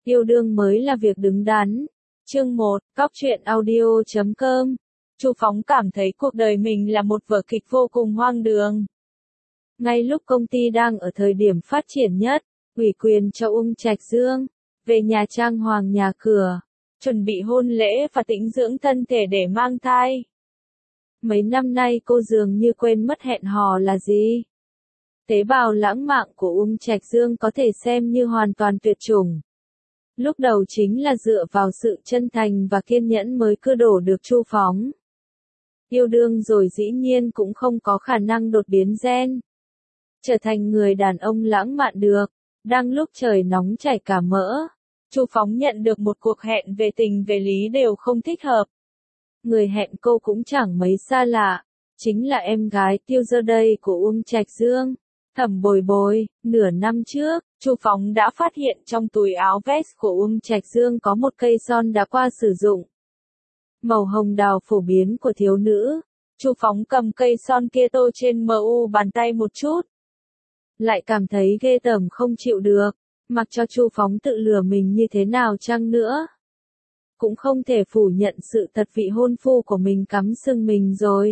Yêu đương mới là việc đứng đắn. Chương 1, Cóc truyện audio.com. Chu Phóng cảm thấy cuộc đời mình là một vở kịch vô cùng hoang đường. Ngay lúc công ty đang ở thời điểm phát triển nhất, ủy quyền cho Uông Trạch Dương, về nhà trang hoàng nhà cửa, chuẩn bị hôn lễ và tĩnh dưỡng thân thể để mang thai. Mấy năm nay cô dường như quên mất hẹn hò là gì. Tế bào lãng mạn của Uông Trạch Dương có thể xem như hoàn toàn tuyệt chủng. Lúc đầu chính là dựa vào sự chân thành và kiên nhẫn mới cưa đổ được Chu Phóng. Yêu đương rồi dĩ nhiên cũng không có khả năng đột biến gen. Trở thành người đàn ông lãng mạn được. Đang lúc trời nóng chảy cả mỡ, Chu Phóng nhận được một cuộc hẹn về tình về lý đều không thích hợp. Người hẹn cô cũng chẳng mấy xa lạ, chính là em gái Tiêu Dơ Đây của Uông Trạch Dương, Thẩm Bồi Bồi. Nửa năm trước, Chu Phóng đã phát hiện trong túi áo vest của Uông Trạch Dương có một cây son đã qua sử dụng. Màu hồng đào phổ biến của thiếu nữ. Chu Phóng cầm cây son kia tô trên mu bàn tay một chút. Lại cảm thấy ghê tởm không chịu được, mặc cho Chu Phóng tự lừa mình như thế nào chăng nữa. Cũng không thể phủ nhận sự thật vị hôn phu của mình cắm sừng mình rồi.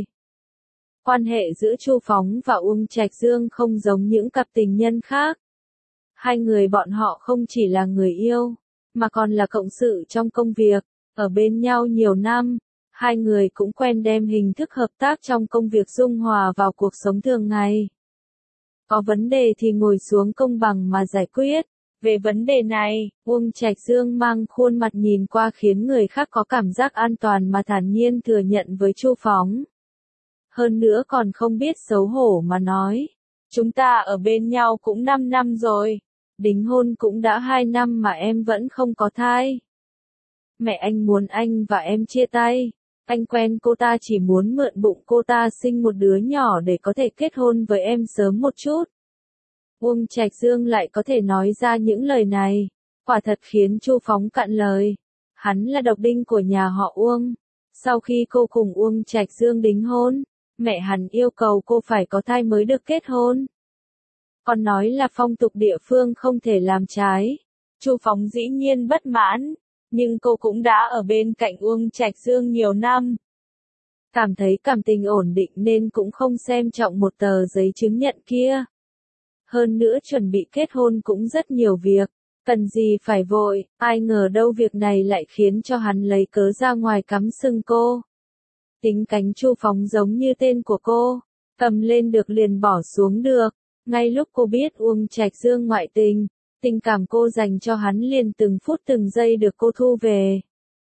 Quan hệ giữa Chu Phóng và Uông Trạch Dương không giống những cặp tình nhân khác. Hai người bọn họ không chỉ là người yêu, mà còn là cộng sự trong công việc, ở bên nhau nhiều năm. Hai người cũng quen đem hình thức hợp tác trong công việc dung hòa vào cuộc sống thường ngày. Có vấn đề thì ngồi xuống công bằng mà giải quyết. Về vấn đề này, Uông Trạch Dương mang khuôn mặt nhìn qua khiến người khác có cảm giác an toàn mà thản nhiên thừa nhận với Chu Phóng. Hơn nữa còn không biết xấu hổ mà nói. Chúng ta ở bên nhau cũng 5 năm rồi. Đính hôn cũng đã 2 năm mà em vẫn không có thai. Mẹ anh muốn anh và em chia tay. Anh quen cô ta chỉ muốn mượn bụng cô ta sinh một đứa nhỏ để có thể kết hôn với em sớm một chút. Uông Trạch Dương lại có thể nói ra những lời này, quả thật khiến Chu Phóng cạn lời. Hắn là độc đinh của nhà họ Uông. Sau khi cô cùng Uông Trạch Dương đính hôn, mẹ hắn yêu cầu cô phải có thai mới được kết hôn. Còn nói là phong tục địa phương không thể làm trái. Chu Phóng dĩ nhiên bất mãn, nhưng cô cũng đã ở bên cạnh Uông Trạch Dương nhiều năm. Cảm thấy cảm tình ổn định nên cũng không xem trọng một tờ giấy chứng nhận kia. Hơn nữa chuẩn bị kết hôn cũng rất nhiều việc, cần gì phải vội, ai ngờ đâu việc này lại khiến cho hắn lấy cớ ra ngoài cắm sừng cô. Tính cánh Chu Phóng giống như tên của cô, cầm lên được liền bỏ xuống được. Ngay lúc cô biết Uông Trạch Dương ngoại tình, tình cảm cô dành cho hắn liền từng phút từng giây được cô thu về.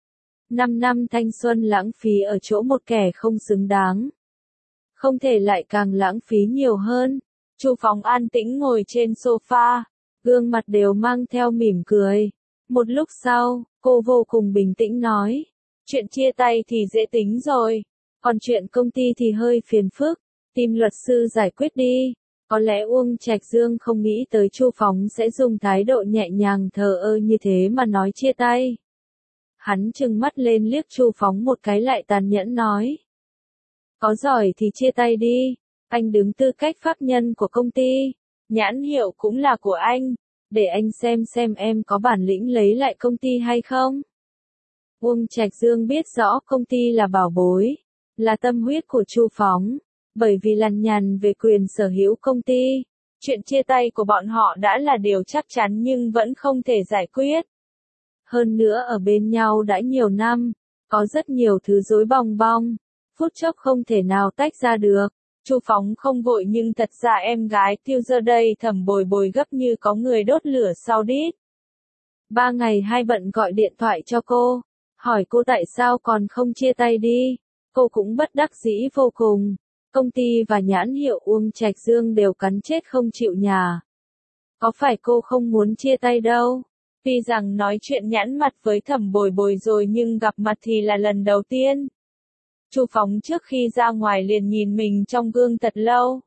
5 năm thanh xuân lãng phí ở chỗ một kẻ không xứng đáng. Không thể lại càng lãng phí nhiều hơn. Chu Phóng an tĩnh ngồi trên sofa, gương mặt đều mang theo mỉm cười. Một lúc sau, cô vô cùng bình tĩnh nói, chuyện chia tay thì dễ tính rồi, còn chuyện công ty thì hơi phiền phức, tìm luật sư giải quyết đi. Có lẽ Uông Trạch Dương không nghĩ tới Chu Phóng sẽ dùng thái độ nhẹ nhàng thờ ơ như thế mà nói chia tay. Hắn trừng mắt lên liếc Chu Phóng một cái lại tàn nhẫn nói, có giỏi thì chia tay đi. Anh đứng tư cách pháp nhân của công ty, nhãn hiệu cũng là của anh, để anh xem em có bản lĩnh lấy lại công ty hay không. Uông Trạch Dương biết rõ công ty là bảo bối, là tâm huyết của Chu Phóng, bởi vì lằng nhằng về quyền sở hữu công ty. Chuyện chia tay của bọn họ đã là điều chắc chắn nhưng vẫn không thể giải quyết. Hơn nữa ở bên nhau đã nhiều năm, có rất nhiều thứ rối bong bong, phút chốc không thể nào tách ra được. Chu Phóng không vội nhưng thật ra em gái Tiêu Dơ Đây Thẩm Bồi Bồi gấp như có người đốt lửa sau đít. 3 ngày hai bận gọi điện thoại cho cô, hỏi cô tại sao còn không chia tay đi. Cô cũng bất đắc dĩ vô cùng. Công ty và nhãn hiệu Uông Trạch Dương đều cắn chết không chịu nhả. Có phải cô không muốn chia tay đâu. Tuy rằng nói chuyện nhãn mặt với Thẩm Bồi Bồi rồi nhưng gặp mặt thì là lần đầu tiên. Chu Phóng trước khi ra ngoài liền nhìn mình trong gương thật lâu.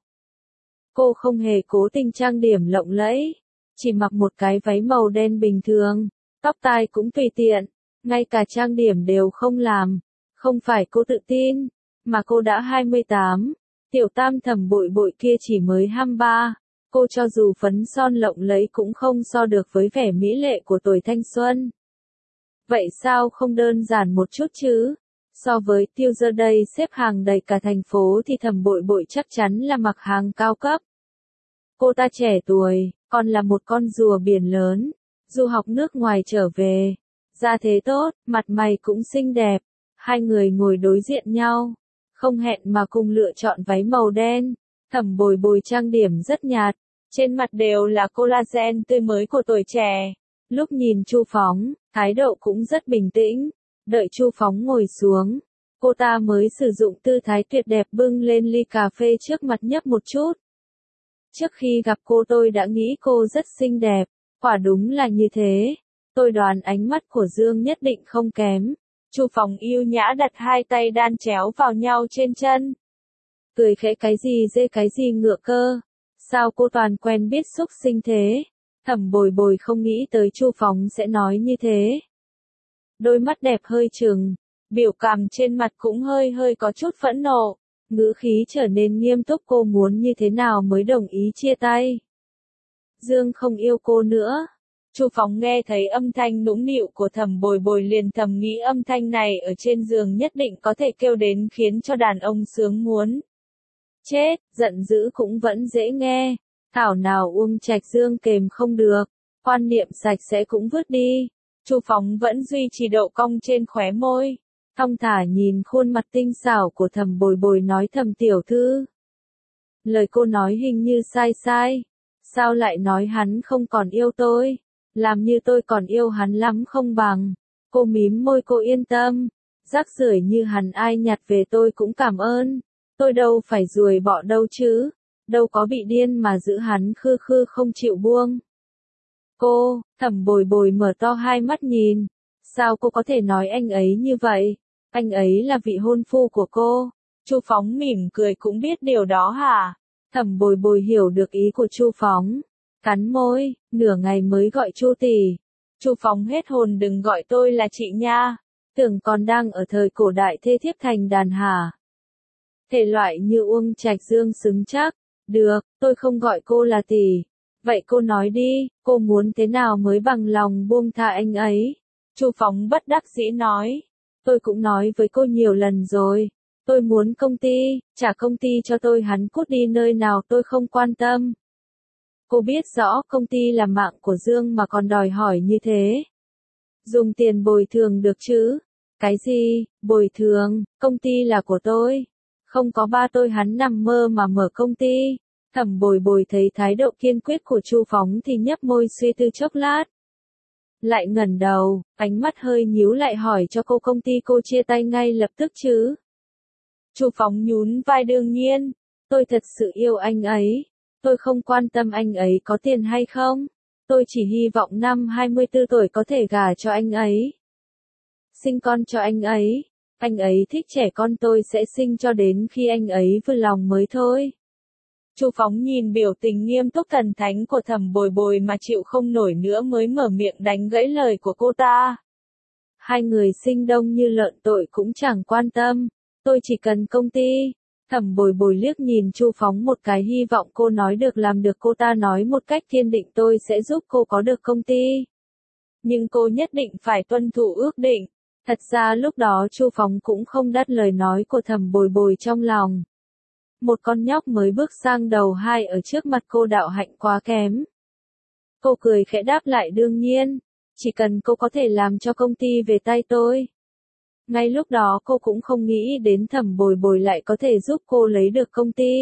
Cô không hề cố tình trang điểm lộng lẫy, chỉ mặc một cái váy màu đen bình thường, tóc tai cũng tùy tiện, ngay cả trang điểm đều không làm. Không phải cô tự tin, mà cô đã 28, tiểu tam Thẩm Bội Bội kia chỉ mới 23. Cô cho dù phấn son lộng lẫy cũng không so được với vẻ mỹ lệ của tuổi thanh xuân. Vậy sao không đơn giản một chút chứ? So với Tiêu giờ đây xếp hàng đầy cả thành phố thì Thẩm Bội Bội chắc chắn là mặc hàng cao cấp. Cô ta trẻ tuổi, còn là một con rùa biển lớn, du học nước ngoài trở về. Da thế tốt, mặt mày cũng xinh đẹp. Hai người ngồi đối diện nhau, không hẹn mà cùng lựa chọn váy màu đen. Thẩm Bồi Bồi trang điểm rất nhạt, trên mặt đều là collagen tươi mới của tuổi trẻ. Lúc nhìn Chu Phóng, thái độ cũng rất bình tĩnh. Đợi Chu Phóng ngồi xuống, cô ta mới sử dụng tư thái tuyệt đẹp bưng lên ly cà phê trước mặt nhấp một chút. Trước khi gặp cô tôi đã nghĩ cô rất xinh đẹp, quả đúng là như thế. Tôi đoán ánh mắt của Dương nhất định không kém. Chu Phóng yêu nhã đặt hai tay đan chéo vào nhau trên chân. Cười khẽ cái gì dê cái gì ngựa cơ. Sao cô toàn quen biết xúc sinh thế? Thẩm Bồi Bồi không nghĩ tới Chu Phóng sẽ nói như thế. Đôi mắt đẹp hơi trừng, biểu cảm trên mặt cũng hơi có chút phẫn nộ. Ngữ khí trở nên nghiêm túc, cô muốn như thế nào mới đồng ý chia tay. Dương không yêu cô nữa. Chu Phóng nghe thấy âm thanh nũng nịu của Thẩm Bồi Bồi liền thầm nghĩ âm thanh này ở trên giường nhất định có thể kêu đến khiến cho đàn ông sướng muốn. Chết, giận dữ cũng vẫn dễ nghe. Thảo nào Uông Trạch Dương kềm không được, quan niệm sạch sẽ cũng vứt đi. Chu Phóng vẫn duy trì độ cong trên khóe môi, thong thả nhìn khuôn mặt tinh xảo của Thẩm Bồi Bồi nói thầm tiểu thư. Lời cô nói hình như sai. Sao lại nói hắn không còn yêu tôi? Làm như tôi còn yêu hắn lắm không bằng. Cô mím môi, cô yên tâm. Rác rưởi như hắn ai nhặt về tôi cũng cảm ơn. Tôi đâu phải ruồi bọ đâu chứ. Đâu có bị điên mà giữ hắn khư khư không chịu buông. Cô, Thẩm Bồi Bồi mở to hai mắt nhìn. Sao cô có thể nói anh ấy như vậy? Anh ấy là vị hôn phu của cô. Chu Phóng mỉm cười cũng biết điều đó hả? Thẩm Bồi Bồi hiểu được ý của Chu Phóng. Cắn môi, nửa ngày mới gọi Chu tỷ. Chu Phóng hết hồn, đừng gọi tôi là chị nha. Tưởng còn đang ở thời cổ đại thê thiếp thành đàn hả? Thể loại như Uông Trạch Dương xứng chắc. Được, tôi không gọi cô là tỷ. Vậy cô nói đi, cô muốn thế nào mới bằng lòng buông tha anh ấy? Chu Phóng bất đắc dĩ nói. Tôi cũng nói với cô nhiều lần rồi. Tôi muốn công ty, trả công ty cho tôi, hắn cút đi nơi nào tôi không quan tâm. Cô biết rõ công ty là mạng của Dương mà còn đòi hỏi như thế. Dùng tiền bồi thường được chứ? Cái gì, bồi thường, công ty là của tôi. Không có ba tôi hắn nằm mơ mà mở công ty. Thẩm Bồi Bồi thấy thái độ kiên quyết của Chu Phóng thì nhấp môi suy tư chốc lát. Lại ngẩng đầu, ánh mắt hơi nhíu lại hỏi cho cô công ty cô chia tay ngay lập tức chứ? Chu Phóng nhún vai đương nhiên, tôi thật sự yêu anh ấy. Tôi không quan tâm anh ấy có tiền hay không. Tôi chỉ hy vọng năm 24 tuổi có thể gả cho anh ấy. Sinh con cho anh ấy. Anh ấy thích trẻ con tôi sẽ sinh cho đến khi anh ấy vừa lòng mới thôi. Chu Phóng nhìn biểu tình nghiêm túc thần thánh của Thẩm Bồi Bồi mà chịu không nổi nữa mới mở miệng đánh gãy lời của cô ta. Hai người sinh đông như lợn tội cũng chẳng quan tâm. Tôi chỉ cần công ty. Thẩm Bồi Bồi liếc nhìn Chu Phóng một cái, hy vọng cô nói được làm được. Cô ta nói một cách kiên định tôi sẽ giúp cô có được công ty. Nhưng cô nhất định phải tuân thủ ước định. Thật ra lúc đó Chu Phóng cũng không đắt lời nói của Thẩm Bồi Bồi trong lòng. Một con nhóc mới bước sang đầu hai ở trước mặt cô, đạo hạnh quá kém. Cô cười khẽ đáp lại đương nhiên, chỉ cần cô có thể làm cho công ty về tay tôi. Ngay lúc đó cô cũng không nghĩ đến Thẩm Bồi Bồi lại có thể giúp cô lấy được công ty.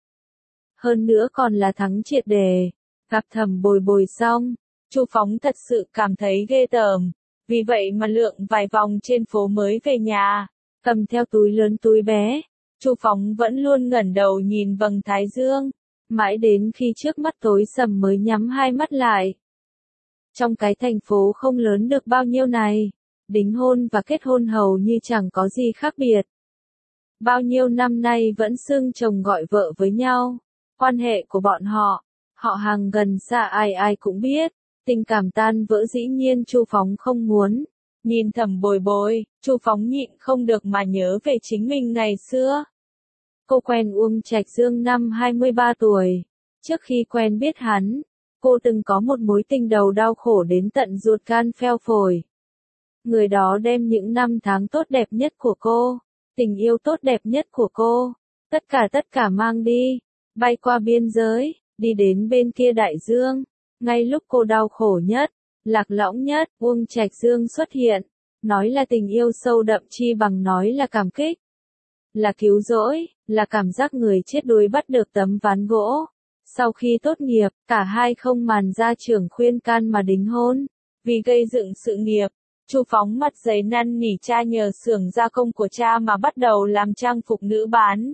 Hơn nữa còn là thắng triệt đề. Gặp Thẩm Bồi Bồi xong, Chu Phóng thật sự cảm thấy ghê tởm. Vì vậy mà lượn vài vòng trên phố mới về nhà, cầm theo túi lớn túi bé. Chu Phóng vẫn luôn ngẩng đầu nhìn vầng thái dương, mãi đến khi trước mắt tối sầm mới nhắm hai mắt lại. Trong cái thành phố không lớn được bao nhiêu này, đính hôn và kết hôn hầu như chẳng có gì khác biệt. Bao nhiêu năm nay vẫn xưng chồng gọi vợ với nhau. Quan hệ của bọn họ hàng gần xa ai ai cũng biết. Tình cảm tan vỡ dĩ nhiên Chu Phóng không muốn. Nhìn Thẩm Bồi Bồi, Chu Phóng nhịn không được mà nhớ về chính mình ngày xưa. Cô quen Uông Trạch Dương năm 23 tuổi. Trước khi quen biết hắn, cô từng có một mối tình đầu đau khổ đến tận ruột gan pheo phổi. Người đó đem những năm tháng tốt đẹp nhất của cô, tình yêu tốt đẹp nhất của cô, tất cả mang đi, bay qua biên giới, đi đến bên kia đại dương. Ngay lúc cô đau khổ nhất, lạc lõng nhất, Uông Trạch Dương xuất hiện, nói là tình yêu sâu đậm chi bằng nói là cảm kích, là cứu rỗi, là cảm giác người chết đuối bắt được tấm ván gỗ. Sau khi tốt nghiệp, cả hai không màn gia trưởng khuyên can mà đính hôn. Vì gây dựng sự nghiệp, Chu Phóng mặt dày năn nỉ cha nhờ xưởng gia công của cha mà bắt đầu làm trang phục nữ bán.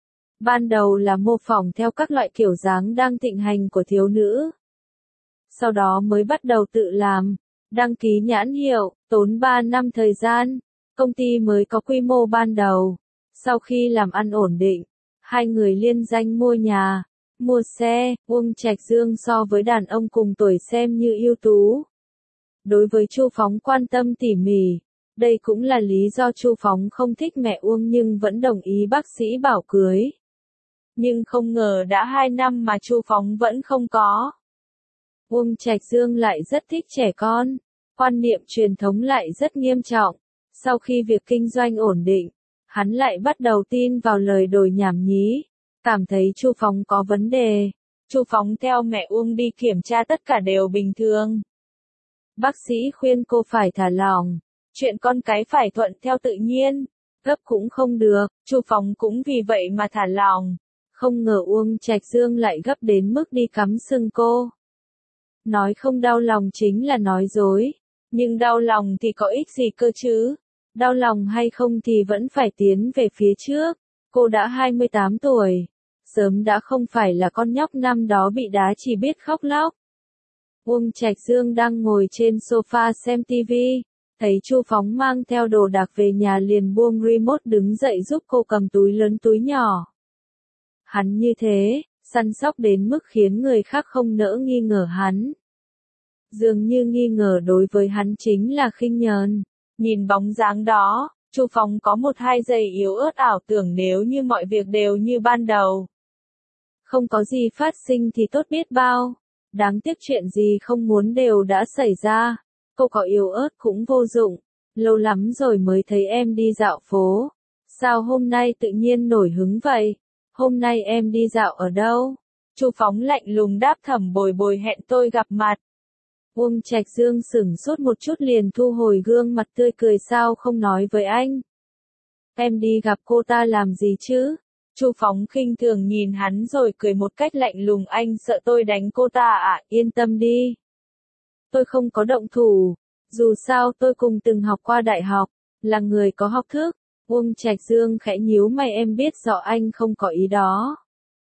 Ban đầu là mô phỏng theo các loại kiểu dáng đang thịnh hành của thiếu nữ. Sau đó mới bắt đầu tự làm, đăng ký nhãn hiệu, tốn 3 năm thời gian, công ty mới có quy mô ban đầu. Sau khi làm ăn ổn định, hai người liên danh mua nhà, mua xe. Uông Trạch Dương so với đàn ông cùng tuổi xem như ưu tú. Đối với Chu Phóng quan tâm tỉ mỉ, đây cũng là lý do Chu Phóng không thích mẹ Uông nhưng vẫn đồng ý bác sĩ bảo cưới. Nhưng không ngờ đã 2 năm mà Chu Phóng vẫn không có. Uông Trạch Dương lại rất thích trẻ con, quan niệm truyền thống lại rất nghiêm trọng. Sau khi việc kinh doanh ổn định, hắn lại bắt đầu tin vào lời đồn nhảm nhí, cảm thấy Chu Phóng có vấn đề. Chu Phóng theo mẹ Uông đi kiểm tra tất cả đều bình thường. Bác sĩ khuyên cô phải thả lỏng, chuyện con cái phải thuận theo tự nhiên, gấp cũng không được, Chu Phóng cũng vì vậy mà thả lỏng. Không ngờ Uông Trạch Dương lại gấp đến mức đi cắm sừng cô. Nói không đau lòng chính là nói dối, nhưng đau lòng thì có ích gì cơ chứ? Đau lòng hay không thì vẫn phải tiến về phía trước. Cô đã 28 tuổi, sớm đã không phải là con nhóc năm đó bị đá chỉ biết khóc lóc. Uông Trạch Dương đang ngồi trên sofa xem TV, thấy Chu Phóng mang theo đồ đạc về nhà liền buông remote đứng dậy giúp cô cầm túi lớn túi nhỏ. Hắn như thế, săn sóc đến mức khiến người khác không nỡ nghi ngờ hắn. Dường như nghi ngờ đối với hắn chính là khinh nhờn. Nhìn bóng dáng đó, Chu Phóng có 1-2 giây yếu ớt ảo tưởng nếu như mọi việc đều như ban đầu. Không có gì phát sinh thì tốt biết bao. Đáng tiếc chuyện gì không muốn đều đã xảy ra. Cô có yếu ớt cũng vô dụng. Lâu lắm rồi mới thấy em đi dạo phố. Sao hôm nay tự nhiên nổi hứng vậy? Hôm nay em đi dạo ở đâu? Chu Phóng lạnh lùng đáp Thẩm Bồi Bồi hẹn tôi gặp mặt. Uông Trạch Dương sửng sốt một chút liền thu hồi gương mặt tươi cười sao không nói với anh. Em đi gặp cô ta làm gì chứ? Chu Phóng khinh thường nhìn hắn rồi cười một cách lạnh lùng anh sợ tôi đánh cô ta à, yên tâm đi. Tôi không có động thủ, dù sao tôi cùng từng học qua đại học, là người có học thức. Uông Trạch Dương khẽ nhíu mày em biết rõ anh không có ý đó.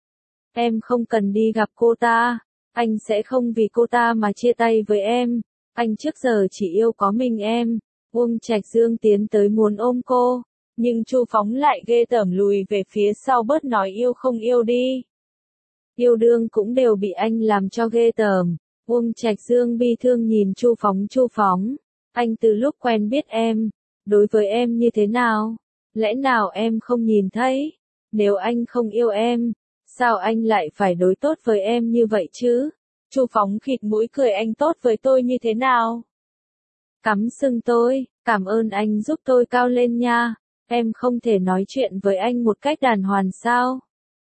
Em không cần đi gặp cô ta. Anh sẽ không vì cô ta mà chia tay với em. Anh trước giờ chỉ yêu có mình em. Uông Trạch Dương tiến tới muốn ôm cô. Nhưng Chu Phóng lại ghê tởm lùi về phía sau bớt nói yêu không yêu đi. Yêu đương cũng đều bị anh làm cho ghê tởm. Uông Trạch Dương bi thương nhìn Chu Phóng. Anh từ lúc quen biết em, đối với em như thế nào? Lẽ nào em không nhìn thấy? Nếu anh không yêu em, sao anh lại phải đối tốt với em như vậy chứ? Chu Phóng khịt mũi cười anh tốt với tôi như thế nào? Cắm sừng tôi, cảm ơn anh giúp tôi cao lên nha. Em không thể nói chuyện với anh một cách đàng hoàng sao?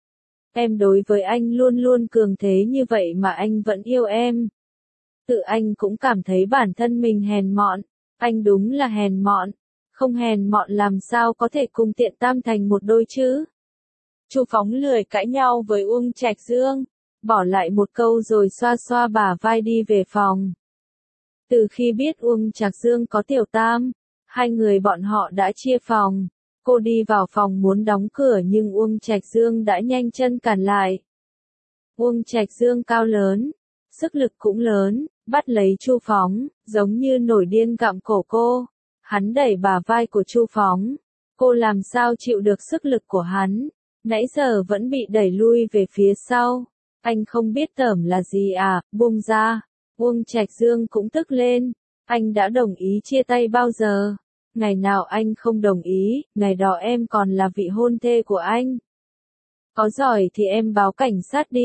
Em đối với anh luôn luôn cường thế như vậy mà anh vẫn yêu em. Tự anh cũng cảm thấy bản thân mình hèn mọn. Anh đúng là hèn mọn. Không hèn mọn làm sao có thể cùng Tiện Tam thành một đôi chứ? Chu Phóng lười cãi nhau với Uông Trạch Dương, bỏ lại một câu rồi xoa xoa bả vai đi về phòng. Từ khi biết Uông Trạch Dương có Tiểu Tam, hai người bọn họ đã chia phòng. Cô đi vào phòng muốn đóng cửa nhưng Uông Trạch Dương đã nhanh chân cản lại. Uông Trạch Dương cao lớn, sức lực cũng lớn, bắt lấy Chu Phóng, giống như nổi điên gặm cổ cô. Hắn đẩy bả vai của Chu Phóng. Cô làm sao chịu được sức lực của hắn, nãy giờ vẫn bị đẩy lui về phía sau. Anh không biết tởm là gì à, buông ra. Uông Trạch Dương cũng tức lên. Anh đã đồng ý chia tay bao giờ? Ngày nào anh không đồng ý, ngày đó em còn là vị hôn thê của anh. Có giỏi thì em báo cảnh sát đi.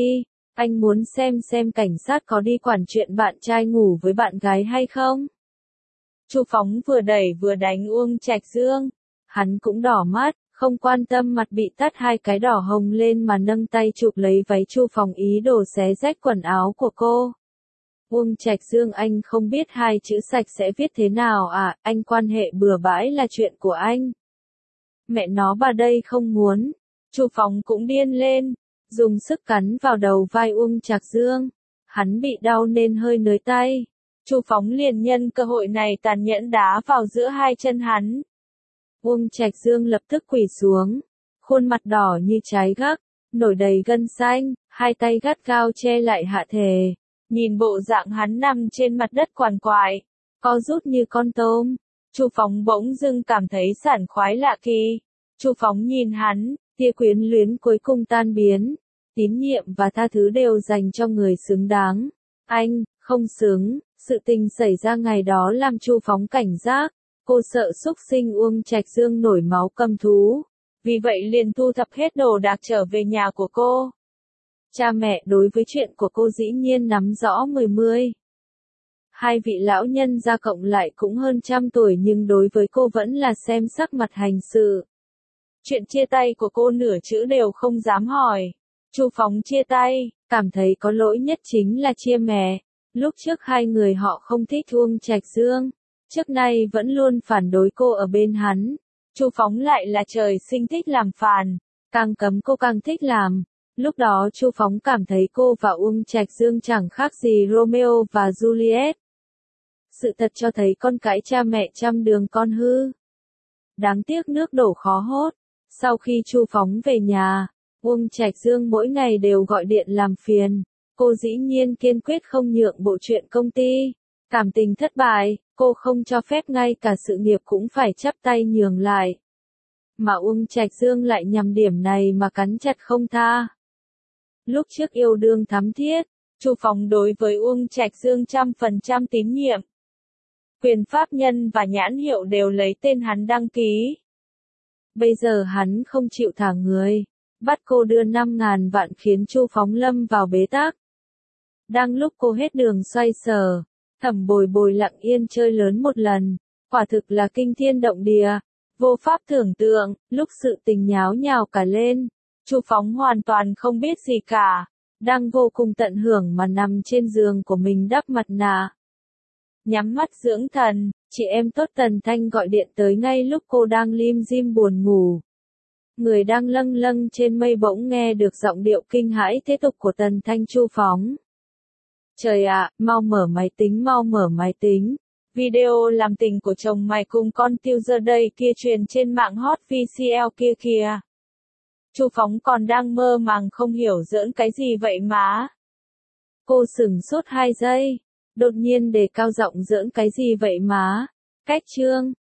Anh muốn xem cảnh sát có đi quản chuyện bạn trai ngủ với bạn gái hay không? Chu Phóng vừa đẩy vừa đánh Uông Trạch Dương. Hắn cũng đỏ mắt, không quan tâm mặt bị tát 2 cái đỏ hồng lên mà nâng tay chụp lấy váy Chu Phóng ý đồ xé rách quần áo của cô. Uông Trạch Dương, anh không biết 2 chữ sạch sẽ viết thế nào à, anh quan hệ bừa bãi là chuyện của anh. Mẹ nó bà đây không muốn. Chu Phóng cũng điên lên, dùng sức cắn vào đầu vai Uông Trạch Dương. Hắn bị đau nên hơi nới tay. Chu Phóng liền nhân cơ hội này tàn nhẫn đá vào giữa 2 chân hắn. Uông Trạch Dương lập tức quỳ xuống, khuôn mặt đỏ như trái gấc, nổi đầy gân xanh, 2 tay gắt gao che lại hạ thể. Nhìn bộ dạng hắn nằm trên mặt đất quằn quại, co rút như con tôm, Chu Phóng bỗng dưng cảm thấy sảng khoái lạ kỳ. Chu Phóng nhìn hắn, tia quyến luyến cuối cùng tan biến, tín nhiệm và tha thứ đều dành cho người xứng đáng. Anh, không xứng, sự tình xảy ra ngày đó làm Chu Phóng cảnh giác, cô sợ xúc sinh Uông Trạch Dương nổi máu căm thú. Vì vậy liền thu thập hết đồ đạc trở về nhà của cô. Cha mẹ đối với chuyện của cô dĩ nhiên nắm rõ mười. 2 vị lão nhân gia cộng lại cũng hơn 100 tuổi nhưng đối với cô vẫn là xem sắc mặt hành sự. Chuyện chia tay của cô nửa chữ đều không dám hỏi. Chu Phóng chia tay, cảm thấy có lỗi nhất chính là chia mẹ. Lúc trước 2 người họ không thích Uông Trạch Dương, trước nay vẫn luôn phản đối cô ở bên hắn. Chu Phóng lại là trời sinh thích làm phàn, càng cấm cô càng thích làm. Lúc đó Chu Phóng cảm thấy cô và Uông Trạch Dương chẳng khác gì Romeo và Juliet. Sự thật cho thấy con cái cha mẹ trăm đường con hư. Đáng tiếc nước đổ khó hốt. Sau khi Chu Phóng về nhà, Uông Trạch Dương mỗi ngày đều gọi điện làm phiền. Cô dĩ nhiên kiên quyết không nhượng bộ chuyện công ty. Cảm tình thất bại, cô không cho phép ngay cả sự nghiệp cũng phải chắp tay nhường lại. Mà Uông Trạch Dương lại nhằm điểm này mà cắn chặt không tha. Lúc trước yêu đương thắm thiết, Chu Phóng đối với Uông Trạch Dương 100% tín nhiệm. Quyền pháp nhân và nhãn hiệu đều lấy tên hắn đăng ký. Bây giờ hắn không chịu thả người, bắt cô đưa 5.000 vạn khiến Chu Phóng lâm vào bế tắc. Đang lúc cô hết đường xoay sở, Thẩm Bồi Bồi lặng yên chơi lớn một lần, quả thực là kinh thiên động địa, vô pháp tưởng tượng. Lúc sự tình nháo nhào cả lên, Chu Phóng hoàn toàn không biết gì cả, đang vô cùng tận hưởng mà nằm trên giường của mình đắp mặt nạ. Nhắm mắt dưỡng thần, chị em tốt Tần Thanh gọi điện tới ngay lúc cô đang lim dim buồn ngủ. Người đang lâng lâng trên mây bỗng nghe được giọng điệu kinh hãi thế tục của Tần Thanh. Chu Phóng. Trời ạ, mau mở máy tính. Video làm tình của chồng mày cùng con tiêu giờ đây kia truyền trên mạng hot VCL kia kìa. Chu Phóng còn đang mơ màng không hiểu giỡn cái gì vậy má. Cô sửng sốt 2 giây, đột nhiên đề cao giọng giỡn cái gì vậy má. Cách chương.